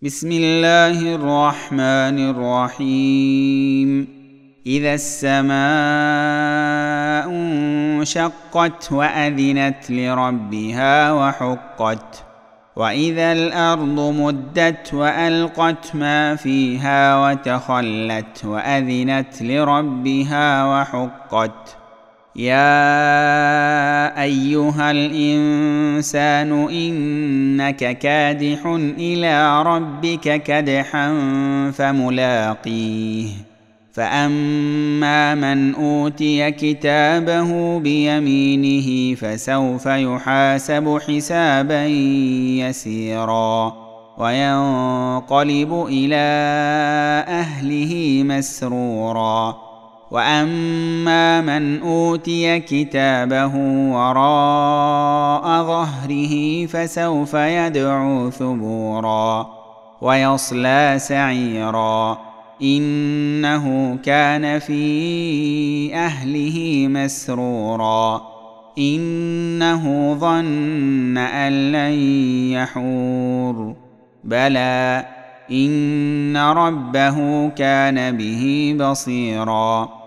بسم الله الرحمن الرحيم. إذا السماء انشقت وأذنت لربها وحقت، وإذا الأرض مدت وألقت ما فيها وتخلت وأذنت لربها وحقت. يا أيها الإنسان إنك كادح إلى ربك كدحا فملاقيه. فأما من أوتي كتابه بيمينه فسوف يحاسب حسابا يسيرا وينقلب إلى أهله مسرورا. وأما من أوتي كتابه وراء ظهره فسوف يدعو ثبورا ويصلى سعيرا إنه كان في أهله مسرورا إنه ظن أن لن يحور بلى إن ربه كان به بصيرا.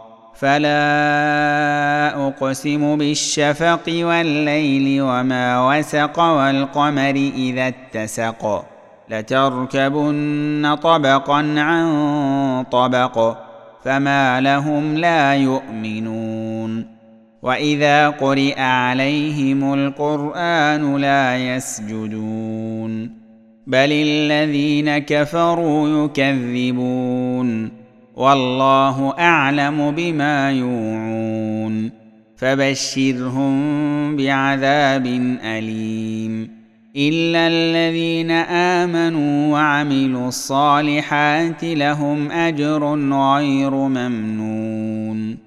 فلا أقسم بالشفق والليل وما وسق والقمر إذا اتسق لتركبن طبقا عن طبق فما لهم لا يؤمنون. وإذا قرئ عليهم القرآن لا يسجدون بل الذين كفروا يكذبون والله أعلم بما يوعون. فبشرهم بعذاب أليم إلا الذين آمنوا وعملوا الصالحات لهم أجر غير ممنون.